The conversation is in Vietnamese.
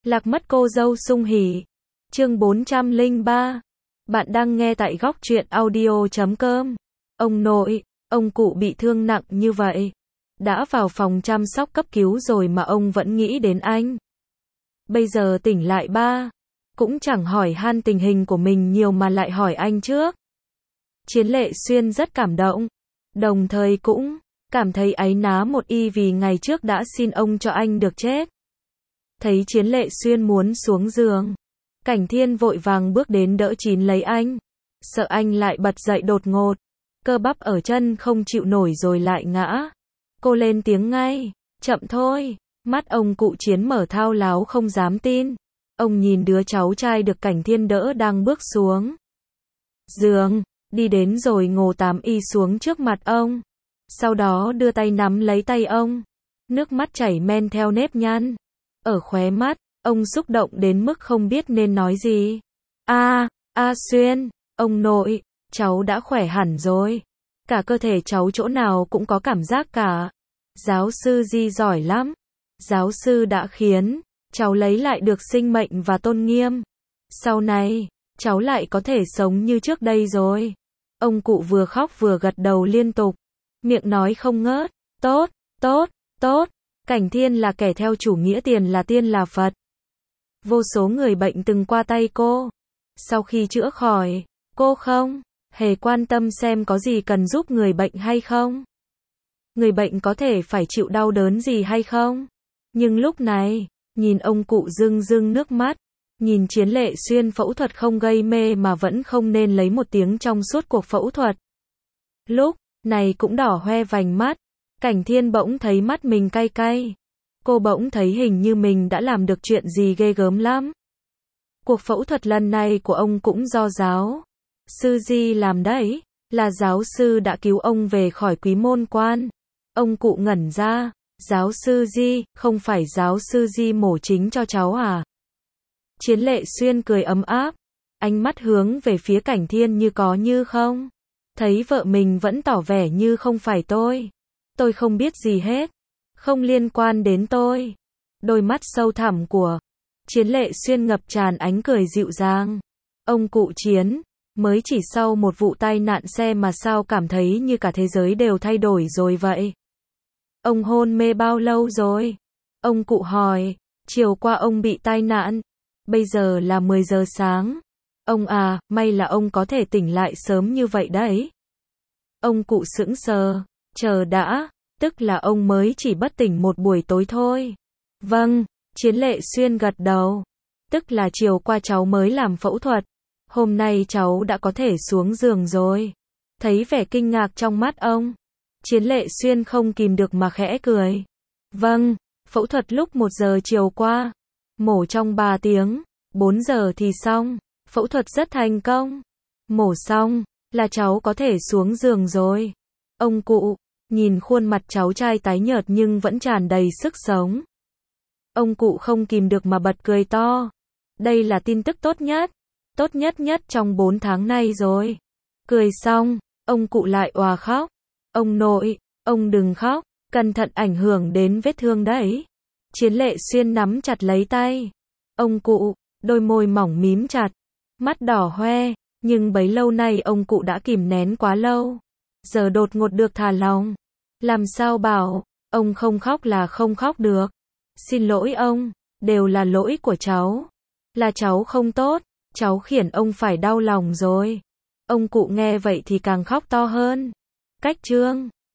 Lạc mất cô dâu sung hỉ. Chương 403. Bạn đang nghe tại góc truyện audio.com. Ông nội, ông cụ bị thương nặng như vậy. Đã vào phòng chăm sóc cấp cứu rồi mà ông vẫn nghĩ đến anh. Bây giờ tỉnh lại ba. Cũng chẳng hỏi han tình hình của mình nhiều mà lại hỏi anh trước. Chiến Lệ Xuyên rất cảm động. Đồng thời cũng cảm thấy áy náy một y vì ngày trước đã xin ông cho anh được chết. Thấy Chiến Lệ Xuyên muốn xuống giường, Cảnh Thiên vội vàng bước đến đỡ Chín lấy anh. Sợ anh lại bật dậy đột ngột. Cơ bắp ở chân không chịu nổi rồi lại ngã. Cô lên tiếng ngay. Chậm thôi. Mắt ông cụ Chiến mở thao láo không dám tin. Ông nhìn đứa cháu trai được Cảnh Thiên đỡ đang bước xuống giường. Đi đến rồi ngồi tám y xuống trước mặt ông. Sau đó đưa tay nắm lấy tay ông. Nước mắt chảy men theo nếp nhăn ở khóe mắt. Ông xúc động đến mức không biết nên nói gì. Xuyên, ông nội, cháu đã khỏe hẳn rồi. Cả cơ thể cháu chỗ nào cũng có cảm giác cả. Giáo sư Di giỏi lắm. Giáo sư đã khiến cháu lấy lại được sinh mệnh và tôn nghiêm. Sau này, cháu lại có thể sống như trước đây rồi. Ông cụ vừa khóc vừa gật đầu liên tục. Miệng nói không ngớt. Tốt, tốt, tốt. Cảnh Thiên là kẻ theo chủ nghĩa tiền là tiên là Phật. Vô số người bệnh từng qua tay cô. Sau khi chữa khỏi, cô không hề quan tâm xem có gì cần giúp người bệnh hay không. Người bệnh có thể phải chịu đau đớn gì hay không. Nhưng lúc này, nhìn ông cụ rưng rưng nước mắt. Nhìn Chiến Lệ Xuyên phẫu thuật không gây mê mà vẫn không nên lấy một tiếng trong suốt cuộc phẫu thuật. Lúc này cũng đỏ hoe vành mắt. Cảnh Thiên bỗng thấy mắt mình cay cay. Cô bỗng thấy hình như mình đã làm được chuyện gì ghê gớm lắm. Cuộc phẫu thuật lần này của ông cũng do giáo sư Di làm đấy. Là giáo sư đã cứu ông về khỏi Quý Môn Quan. Ông cụ ngẩn ra. Giáo sư Di, không phải giáo sư Di mổ chính cho cháu à? Chiến Lệ Xuyên cười ấm áp. Ánh mắt hướng về phía Cảnh Thiên như có như không. Thấy vợ mình vẫn tỏ vẻ như không phải tôi. Tôi không biết gì hết. Không liên quan đến tôi. Đôi mắt sâu thẳm của Chiến Lệ Xuyên ngập tràn ánh cười dịu dàng. Ông cụ Chiến, mới chỉ sau một vụ tai nạn xe mà sao cảm thấy như cả thế giới đều thay đổi rồi vậy? Ông hôn mê bao lâu rồi? Ông cụ hỏi. Chiều qua ông bị tai nạn. Bây giờ là 10 giờ sáng. Ông à, may là ông có thể tỉnh lại sớm như vậy đấy. Ông cụ sững sờ. Chờ đã. Tức là ông mới chỉ bất tỉnh một buổi tối thôi. Vâng, Chiến Lệ Xuyên gật đầu. Tức là chiều qua cháu mới làm phẫu thuật. Hôm nay cháu đã có thể xuống giường rồi. Thấy vẻ kinh ngạc trong mắt ông. Chiến Lệ Xuyên không kìm được mà khẽ cười. Vâng, phẫu thuật lúc 1 giờ chiều qua. Mổ trong 3 tiếng. 4 giờ thì xong. Phẫu thuật rất thành công. Mổ xong, là cháu có thể xuống giường rồi. Ông cụ nhìn khuôn mặt cháu trai tái nhợt nhưng vẫn tràn đầy sức sống. Ông cụ không kìm được mà bật cười to. Đây là tin tức tốt nhất. Tốt nhất nhất trong 4 tháng nay rồi. Cười xong, ông cụ lại òa khóc. Ông nội, ông đừng khóc. Cẩn thận ảnh hưởng đến vết thương đấy. Chiến Lệ Xuyên nắm chặt lấy tay. Ông cụ, đôi môi mỏng mím chặt. Mắt đỏ hoe. Nhưng bấy lâu nay ông cụ đã kìm nén quá lâu. Giờ đột ngột được thả lòng. Làm sao bảo, ông không khóc là không khóc được. Xin lỗi ông, đều là lỗi của cháu. Là cháu không tốt, cháu khiến ông phải đau lòng rồi. Ông cụ nghe vậy thì càng khóc to hơn. Cách chương